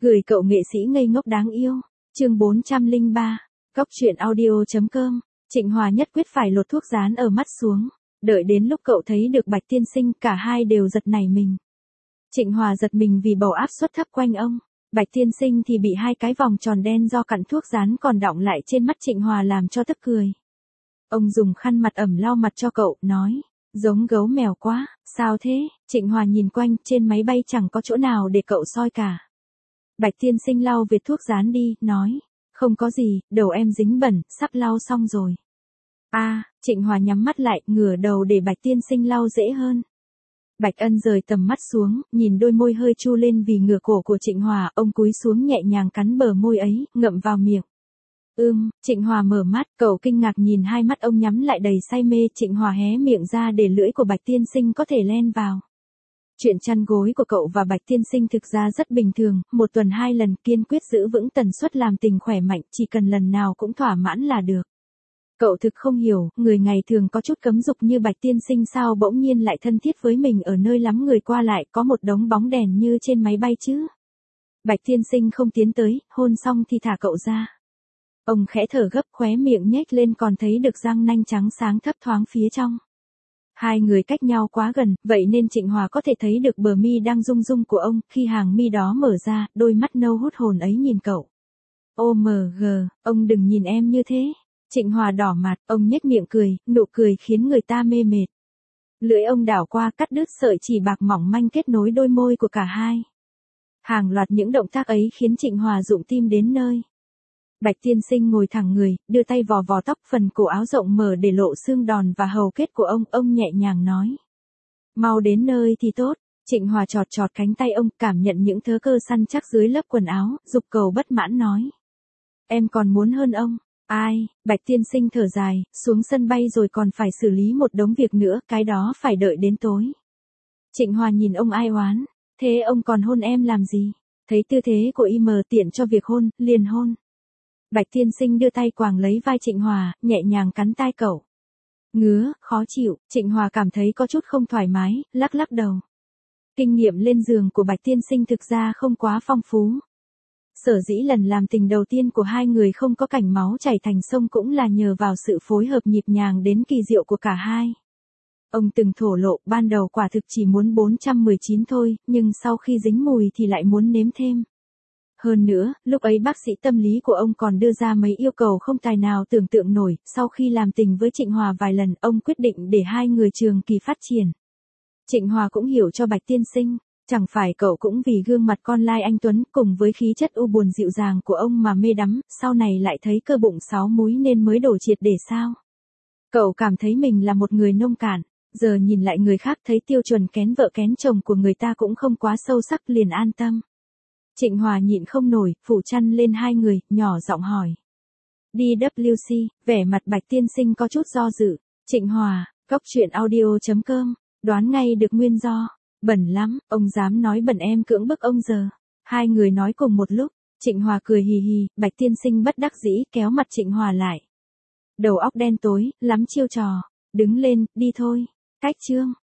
Gửi cậu nghệ sĩ ngây ngốc đáng yêu. Chương 403. Cóc truyện audio.com. Trịnh Hòa nhất quyết phải lột thuốc dán ở mắt xuống. Đợi đến lúc cậu thấy được Bạch tiên sinh, cả hai đều giật nảy mình. Trịnh Hòa giật mình vì bầu áp suất thấp quanh ông. Bạch tiên sinh thì bị hai cái vòng tròn đen do cặn thuốc dán còn đọng lại trên mắt Trịnh Hòa làm cho tức cười. Ông dùng khăn mặt ẩm lau mặt cho cậu, nói, giống gấu mèo quá, sao thế? Trịnh Hòa nhìn quanh, trên máy bay chẳng có chỗ nào để cậu soi cả. Bạch tiên sinh lau vệt thuốc dán đi, nói, không có gì, đầu em dính bẩn, sắp lau xong rồi. Trịnh Hòa nhắm mắt lại, ngửa đầu để Bạch tiên sinh lau dễ hơn. Bạch Ân rời tầm mắt xuống, nhìn đôi môi hơi chu lên vì ngửa cổ của Trịnh Hòa, ông cúi xuống nhẹ nhàng cắn bờ môi ấy, ngậm vào miệng. Trịnh Hòa mở mắt, cậu kinh ngạc nhìn hai mắt ông nhắm lại đầy say mê. Trịnh Hòa hé miệng ra để lưỡi của Bạch tiên sinh có thể len vào. Chuyện chăn gối của cậu và Bạch tiên sinh thực ra rất bình thường, một tuần 2 lần, kiên quyết giữ vững tần suất làm tình khỏe mạnh, chỉ cần lần nào cũng thỏa mãn là được. Cậu thực không hiểu, người ngày thường có chút cấm dục như Bạch tiên sinh sao bỗng nhiên lại thân thiết với mình ở nơi lắm người qua lại, có một đống bóng đèn như trên máy bay chứ. Bạch tiên sinh không tiến tới, hôn xong thì thả cậu ra. Ông khẽ thở gấp, khóe miệng nhếch lên còn thấy được răng nanh trắng sáng thấp thoáng phía trong. Hai người cách nhau quá gần, vậy nên Trịnh Hòa có thể thấy được bờ mi đang rung rung của ông, khi hàng mi đó mở ra, đôi mắt nâu hút hồn ấy nhìn cậu. OMG, ông đừng nhìn em như thế. Trịnh Hòa đỏ mặt, ông nhếch miệng cười, nụ cười khiến người ta mê mệt. Lưỡi ông đảo qua cắt đứt sợi chỉ bạc mỏng manh kết nối đôi môi của cả hai. Hàng loạt những động tác ấy khiến Trịnh Hòa rụng tim đến nơi. Bạch tiên sinh ngồi thẳng người, đưa tay vò vò tóc, phần cổ áo rộng mở để lộ xương đòn và hầu kết của ông nhẹ nhàng nói. Mau đến nơi thì tốt. Trịnh Hòa chọt chọt cánh tay ông, cảm nhận những thớ cơ săn chắc dưới lớp quần áo, dục cầu bất mãn nói. Em còn muốn hơn ông. Bạch tiên sinh thở dài, xuống sân bay rồi còn phải xử lý một đống việc nữa, cái đó phải đợi đến tối. Trịnh Hòa nhìn ông ai oán, thế ông còn hôn em làm gì? Thấy tư thế của im tiện cho việc hôn, liền hôn. Bạch tiên sinh đưa tay quàng lấy vai Trịnh Hòa, nhẹ nhàng cắn tai cậu. Ngứa, khó chịu, Trịnh Hòa cảm thấy có chút không thoải mái, lắc lắc đầu. Kinh nghiệm lên giường của Bạch tiên sinh thực ra không quá phong phú. Sở dĩ lần làm tình đầu tiên của hai người không có cảnh máu chảy thành sông cũng là nhờ vào sự phối hợp nhịp nhàng đến kỳ diệu của cả hai. Ông từng thổ lộ, ban đầu quả thực chỉ muốn 419 thôi, nhưng sau khi dính mùi thì lại muốn nếm thêm. Hơn nữa, lúc ấy bác sĩ tâm lý của ông còn đưa ra mấy yêu cầu không tài nào tưởng tượng nổi. Sau khi làm tình với Trịnh Hòa vài lần, ông quyết định để hai người trường kỳ phát triển. Trịnh Hòa cũng hiểu cho Bạch tiên sinh. Chẳng phải cậu cũng vì gương mặt con lai anh Tuấn cùng với khí chất u buồn dịu dàng của ông mà mê đắm, sau này lại thấy cơ bụng 6 múi nên mới đổ triệt để sao? Cậu cảm thấy mình là một người nông cạn, giờ nhìn lại người khác thấy tiêu chuẩn kén vợ kén chồng của người ta cũng không quá sâu sắc, liền an tâm. Trịnh Hòa nhịn không nổi, phủ chăn lên hai người, nhỏ giọng hỏi. Đi WC, vẻ mặt Bạch tiên sinh có chút do dự. Trịnh Hòa, cóc truyện audio.com, đoán ngay được nguyên do. Bẩn lắm, ông dám nói bẩn em cưỡng bức ông giờ. Hai người nói cùng một lúc, Trịnh Hòa cười hì hì, Bạch tiên sinh bất đắc dĩ kéo mặt Trịnh Hòa lại. Đầu óc đen tối, lắm chiêu trò. Đứng lên, đi thôi. Cách chương.